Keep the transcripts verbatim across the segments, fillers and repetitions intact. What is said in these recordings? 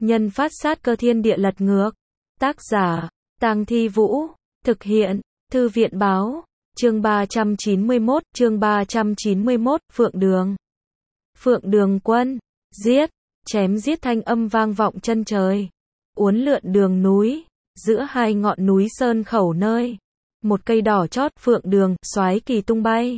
Nhân phát sát cơ thiên địa lật ngược. Tác giả, Tang Thi Vũ. Thực hiện, Thư viện Báo. Chương ba trăm chín mươi mốt, chương ba trăm chín mươi mốt, Phượng Đường. Phượng Đường quân, giết, chém giết thanh âm vang vọng chân trời. Uốn lượn đường núi, giữa hai ngọn núi sơn khẩu nơi. Một cây đỏ chót phượng đường, soái kỳ tung bay.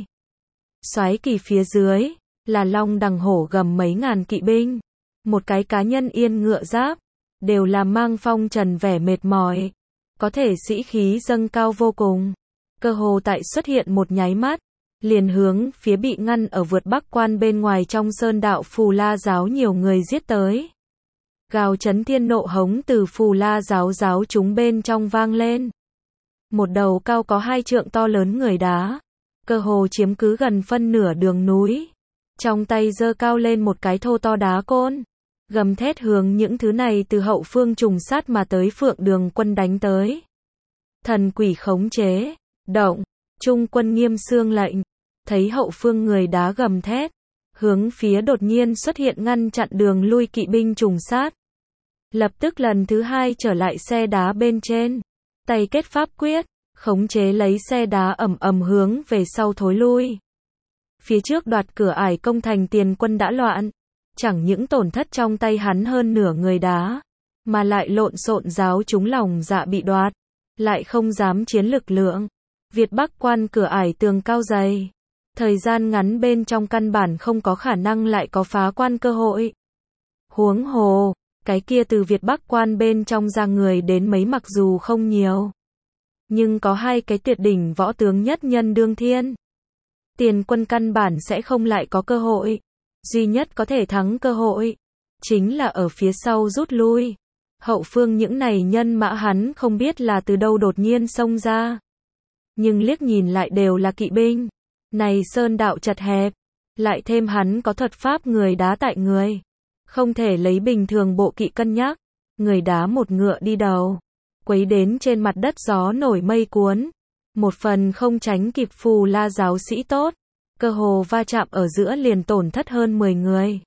Soái kỳ phía dưới, là long đằng hổ gầm mấy ngàn kỵ binh. Một cái cá nhân yên ngựa giáp, đều là mang phong trần vẻ mệt mỏi. Có thể sĩ khí dâng cao vô cùng. Cơ hồ tại xuất hiện một nháy mắt, liền hướng phía bị ngăn ở vượt bắc quan bên ngoài trong sơn đạo Phù La giáo nhiều người giết tới. Gào chấn thiên nộ hống từ Phù La giáo giáo chúng bên trong vang lên. Một đầu cao có hai trượng to lớn người đá, cơ hồ chiếm cứ gần phân nửa đường núi. Trong tay giơ cao lên một cái thô to đá côn, gầm thét hướng những thứ này từ hậu phương trùng sát mà tới Phượng Đường quân đánh tới. Thần quỷ khống chế, động, trung quân nghiêm xương lệnh, thấy hậu phương người đá gầm thét, hướng phía đột nhiên xuất hiện ngăn chặn đường lui kỵ binh trùng sát. Lập tức lần thứ hai trở lại xe đá bên trên, tay kết pháp quyết, khống chế lấy xe đá ầm ầm hướng về sau thối lui. Phía trước đoạt cửa ải công thành tiền quân đã loạn, chẳng những tổn thất trong tay hắn hơn nửa người đá, mà lại lộn xộn giáo chúng lòng dạ bị đoạt, lại không dám chiến lực lượng. Việt Bắc quan cửa ải tường cao dày, thời gian ngắn bên trong căn bản không có khả năng lại có phá quan cơ hội. Huống hồ, cái kia từ Việt Bắc quan bên trong ra người đến mấy mặc dù không nhiều, nhưng có hai cái tuyệt đỉnh võ tướng nhất nhân đương thiên. Tiền quân căn bản sẽ không lại có cơ hội, duy nhất có thể thắng cơ hội, chính là ở phía sau rút lui. Hậu phương những này nhân mã hắn không biết là từ đâu đột nhiên xông ra. Nhưng liếc nhìn lại đều là kỵ binh. Này sơn đạo chật hẹp, lại thêm hắn có thuật pháp người đá tại người. Không thể lấy bình thường bộ kỵ cân nhắc, người đá một ngựa đi đầu, quấy đến trên mặt đất gió nổi mây cuốn. Một phần không tránh kịp Phù La giáo sĩ tốt, cơ hồ va chạm ở giữa liền tổn thất hơn mười người.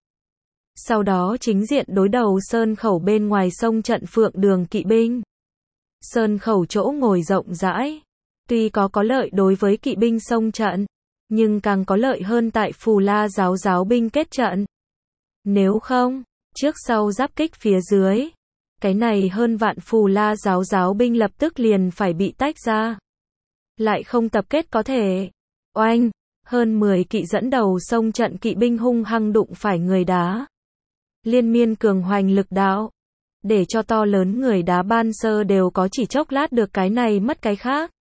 Sau đó chính diện đối đầu sơn khẩu bên ngoài sông trận Phượng Đường kỵ binh. Sơn khẩu chỗ ngồi rộng rãi, tuy có có lợi đối với kỵ binh sông trận, nhưng càng có lợi hơn tại Phù La giáo giáo binh kết trận. Nếu không, trước sau giáp kích phía dưới, cái này hơn vạn Phù La giáo giáo binh lập tức liền phải bị tách ra. Lại không tập kết có thể. Oanh, hơn mười kỵ dẫn đầu sông trận kỵ binh hung hăng đụng phải người đá. Liên miên cường hoành lực đạo, để cho to lớn người đá ban sơ đều có chỉ chốc lát được cái này mất cái khác.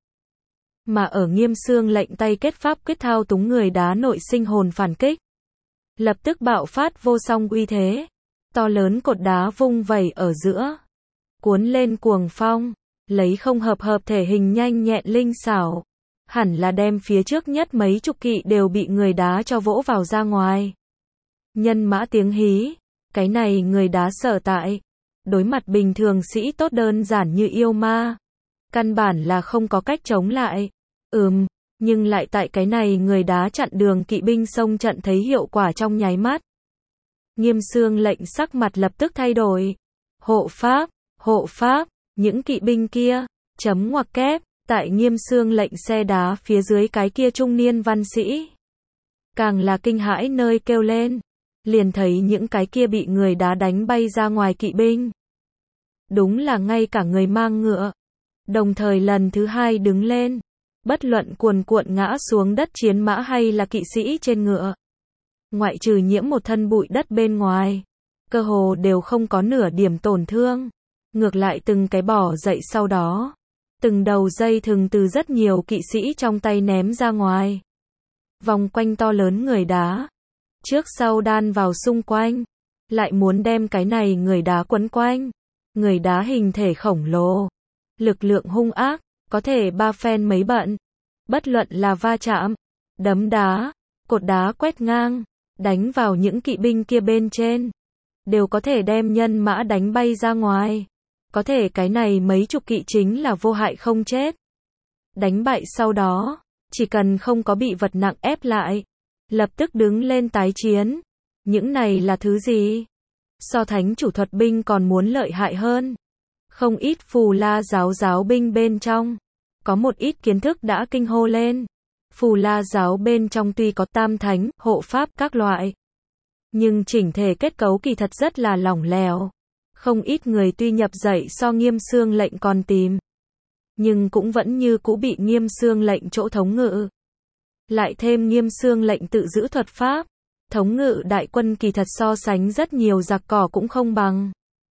Mà ở Nghiêm Xương lệnh tay kết pháp quyết thao túng người đá nội sinh hồn phản kích. Lập tức bạo phát vô song uy thế. To lớn cột đá vung vẩy ở giữa, cuốn lên cuồng phong, lấy không hợp hợp thể hình nhanh nhẹn linh xảo, hẳn là đem phía trước nhất mấy chục kỵ đều bị người đá cho vỗ vào ra ngoài. Nhân mã tiếng hí, cái này người đá sở tại, đối mặt bình thường sĩ tốt đơn giản như yêu ma, căn bản là không có cách chống lại. Ừm, nhưng lại tại cái này người đá chặn đường kỵ binh sông trận thấy hiệu quả trong nháy mắt. Nghiêm Xương lệnh sắc mặt lập tức thay đổi. Hộ pháp, hộ pháp, những kỵ binh kia, chấm ngoặc kép, tại Nghiêm Xương lệnh xe đá phía dưới cái kia trung niên văn sĩ. Càng là kinh hãi nơi kêu lên, liền thấy những cái kia bị người đá đánh bay ra ngoài kỵ binh. Đúng là ngay cả người mang ngựa, đồng thời lần thứ hai đứng lên, bất luận cuồn cuộn ngã xuống đất chiến mã hay là kỵ sĩ trên ngựa. Ngoại trừ nhiễm một thân bụi đất bên ngoài, cơ hồ đều không có nửa điểm tổn thương. Ngược lại từng cái bỏ dậy sau đó, từng đầu dây thừng từ rất nhiều kỵ sĩ trong tay ném ra ngoài. Vòng quanh to lớn người đá, trước sau đan vào xung quanh, lại muốn đem cái này người đá quấn quanh. Người đá hình thể khổng lồ, lực lượng hung ác, có thể ba phen mấy bận. Bất luận là va chạm, đấm đá, cột đá quét ngang, đánh vào những kỵ binh kia bên trên, đều có thể đem nhân mã đánh bay ra ngoài. Có thể cái này mấy chục kỵ chính là vô hại không chết. Đánh bại sau đó, chỉ cần không có bị vật nặng ép lại, lập tức đứng lên tái chiến. Những này là thứ gì? so thánh chủ thuật binh còn muốn lợi hại hơn. Không ít Phù La giáo giáo binh bên trong, có một ít kiến thức đã kinh hô lên. Phù La giáo bên trong tuy có tam thánh, hộ pháp các loại, nhưng chỉnh thể kết cấu kỳ thật rất là lỏng lẻo. Không ít người tuy nhập dạy so Nghiêm Xương lệnh còn tìm, nhưng cũng vẫn như cũ bị Nghiêm Xương lệnh chỗ thống ngự. Lại thêm Nghiêm Xương lệnh tự giữ thuật pháp, thống ngự đại quân kỳ thật so sánh rất nhiều giặc cỏ cũng không bằng.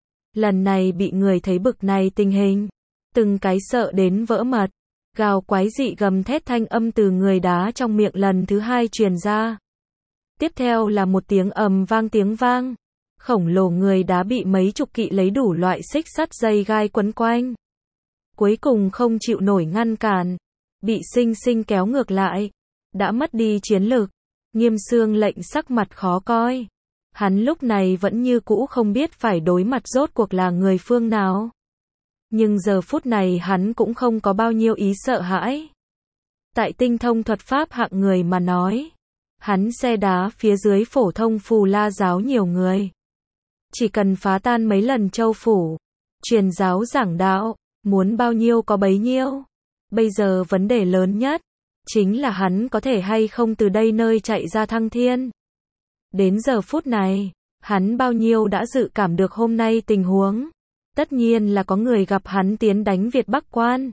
Lần này bị người thấy bực này tình hình, từng cái sợ đến vỡ mật, gào quái dị gầm thét thanh âm từ người đá trong miệng lần thứ hai truyền ra. Tiếp theo là một tiếng ầm vang tiếng vang, khổng lồ người đá bị mấy chục kỵ lấy đủ loại xích sắt dây gai quấn quanh. Cuối cùng không chịu nổi ngăn cản, bị sinh sinh kéo ngược lại, đã mất đi chiến lực. Nghiêm Xương lệnh sắc mặt khó coi. Hắn lúc này vẫn như cũ không biết phải đối mặt rốt cuộc là người phương nào. Nhưng giờ phút này hắn cũng không có bao nhiêu ý sợ hãi. Tại tinh thông thuật pháp hạng người mà nói, hắn xe đá phía dưới phổ thông Phù La giáo nhiều người. Chỉ cần phá tan mấy lần châu phủ, truyền giáo giảng đạo, muốn bao nhiêu có bấy nhiêu. Bây giờ vấn đề lớn nhất, chính là hắn có thể hay không từ đây nơi chạy ra thăng thiên. Đến giờ phút này, hắn bao nhiêu đã dự cảm được hôm nay tình huống. Tất nhiên là có người gặp hắn tiến đánh Việt Bắc Quan,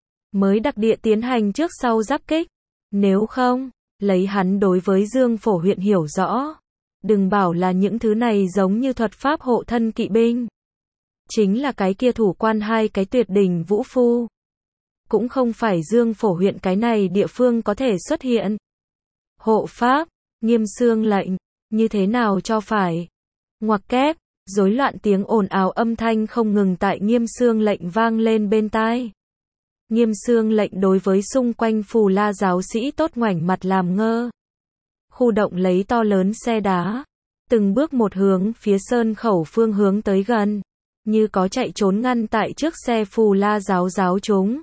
mới đặc địa tiến hành trước sau giáp kích. Nếu không, lấy hắn đối với Dương Phổ huyện hiểu rõ, đừng bảo là những thứ này giống như thuật pháp hộ thân kỵ binh. Chính là cái kia thủ quan hai cái tuyệt đỉnh vũ phu, cũng không phải Dương Phổ huyện cái này địa phương có thể xuất hiện. Hộ pháp, Nghiêm Xương lệnh, như thế nào cho phải? Ngoặc kép, rối loạn tiếng ồn ào âm thanh không ngừng tại Nghiêm Xương lệnh vang lên bên tai. Nghiêm Xương lệnh đối với xung quanh Phù La giáo sĩ tốt ngoảnh mặt làm ngơ. Khu động lấy to lớn xe đá, từng bước một hướng phía sơn khẩu phương hướng tới gần, như có chạy trốn ngăn tại trước xe Phù La giáo giáo chúng.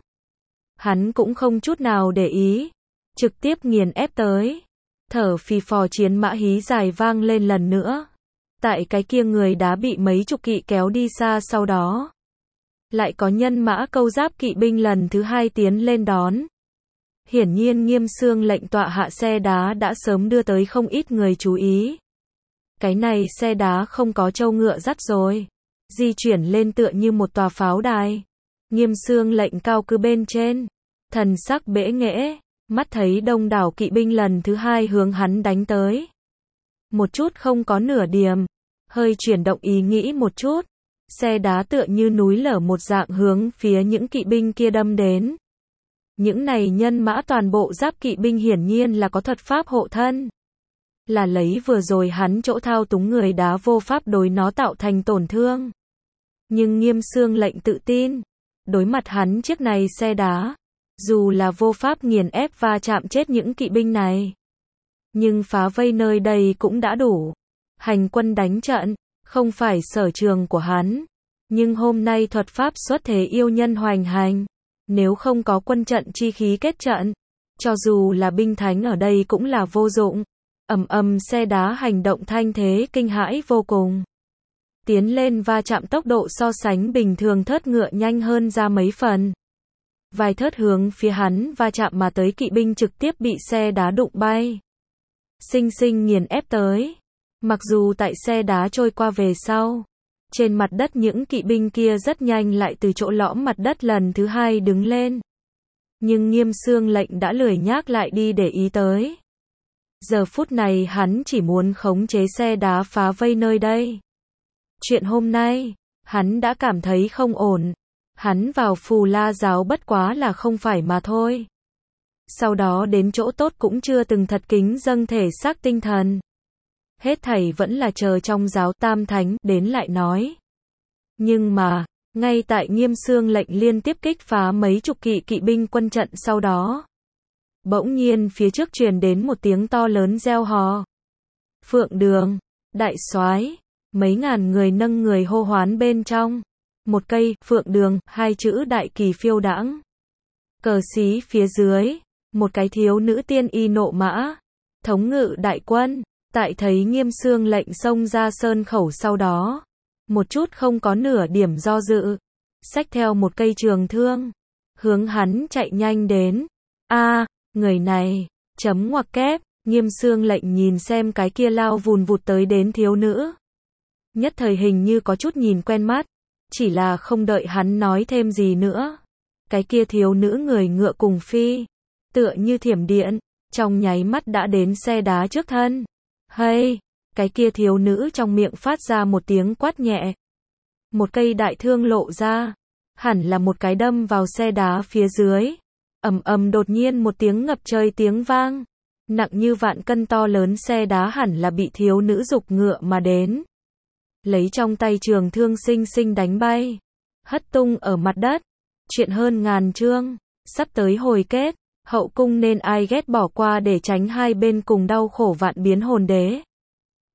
Hắn cũng không chút nào để ý, trực tiếp nghiền ép tới. Thở phì phò chiến mã hí dài vang lên lần nữa. Tại cái kia người đá bị mấy chục kỵ kéo đi xa sau đó, lại có nhân mã câu giáp kỵ binh lần thứ hai tiến lên đón. Hiển nhiên Nghiêm Xương lệnh tọa hạ xe đá đã sớm đưa tới không ít người chú ý. Cái này xe đá không có trâu ngựa dắt rồi, di chuyển lên tựa như một tòa pháo đài. Nghiêm Xương lệnh cao cư bên trên, thần sắc bẽ nghễ, mắt thấy đông đảo kỵ binh lần thứ hai hướng hắn đánh tới. Một chút không có nửa điểm, hơi chuyển động ý nghĩ một chút, xe đá tựa như núi lở một dạng hướng phía những kỵ binh kia đâm đến. Những này nhân mã toàn bộ giáp kỵ binh hiển nhiên là có thuật pháp hộ thân, là lấy vừa rồi hắn chỗ thao túng người đá vô pháp đối nó tạo thành tổn thương. Nhưng Nghiêm Xương lệnh tự tin, đối mặt hắn chiếc này xe đá, dù là vô pháp nghiền ép và chạm chết những kỵ binh này, nhưng phá vây nơi đây cũng đã đủ. Hành quân đánh trận, không phải sở trường của hắn, nhưng hôm nay thuật pháp xuất thế yêu nhân hoành hành, nếu không có quân trận chi khí kết trận, cho dù là binh thánh ở đây cũng là vô dụng. Ầm ầm xe đá hành động thanh thế kinh hãi vô cùng. Tiến lên va chạm tốc độ so sánh bình thường thớt ngựa nhanh hơn ra mấy phần. Vài thớt hướng phía hắn va chạm mà tới kỵ binh trực tiếp bị xe đá đụng bay, sinh sinh nghiền ép tới. Mặc dù tại xe đá trôi qua về sau, trên mặt đất những kỵ binh kia rất nhanh lại từ chỗ lõm mặt đất lần thứ hai đứng lên. Nhưng Nghiêm Xương lệnh đã lười nhác lại đi để ý tới. Giờ phút này hắn chỉ muốn khống chế xe đá phá vây nơi đây. Chuyện hôm nay, hắn đã cảm thấy không ổn. Hắn vào Phù La giáo bất quá là không phải mà thôi. Sau đó đến chỗ tốt cũng chưa từng thật kính dâng thể xác tinh thần. Hết thảy vẫn là chờ trong giáo tam thánh đến lại nói. Nhưng mà, ngay tại Nghiêm Xương lệnh liên tiếp kích phá mấy chục kỵ kỵ binh quân trận sau đó, bỗng nhiên phía trước truyền đến một tiếng to lớn reo hò. Phượng Đường, đại soái, mấy ngàn người nâng người hô hoán bên trong. Một cây, Phượng Đường, hai chữ đại kỳ phiêu đãng. Cờ xí phía dưới, một cái thiếu nữ tiên y nộ mã, thống ngự đại quân, Tại thấy Nghiêm Xương lệnh xông ra sơn khẩu sau đó, một chút không có nửa điểm do dự, xách theo một cây trường thương, hướng hắn chạy nhanh đến. A, người này, chấm ngoặc kép, Nghiêm Xương lệnh nhìn xem cái kia lao vùn vụt tới đến thiếu nữ. Nhất thời hình như có chút nhìn quen mắt, chỉ là không đợi hắn nói thêm gì nữa. Cái kia thiếu nữ người ngựa cùng phi, tựa như thiểm điện, trong nháy mắt đã đến xe đá trước thân. Hay, cái kia thiếu nữ trong miệng phát ra một tiếng quát nhẹ. Một cây đại thương lộ ra, hẳn là một cái đâm vào xe đá phía dưới. Ầm ầm đột nhiên một tiếng ngập trời tiếng vang, nặng như vạn cân to lớn xe đá hẳn là bị thiếu nữ giục ngựa mà đến. Lấy trong tay trường thương xinh xinh đánh bay, hất tung ở mặt đất. Chuyện hơn ngàn chương, sắp tới hồi kết, hậu cung nên ai ghét bỏ qua để tránh hai bên cùng đau khổ vạn biến hồn đế.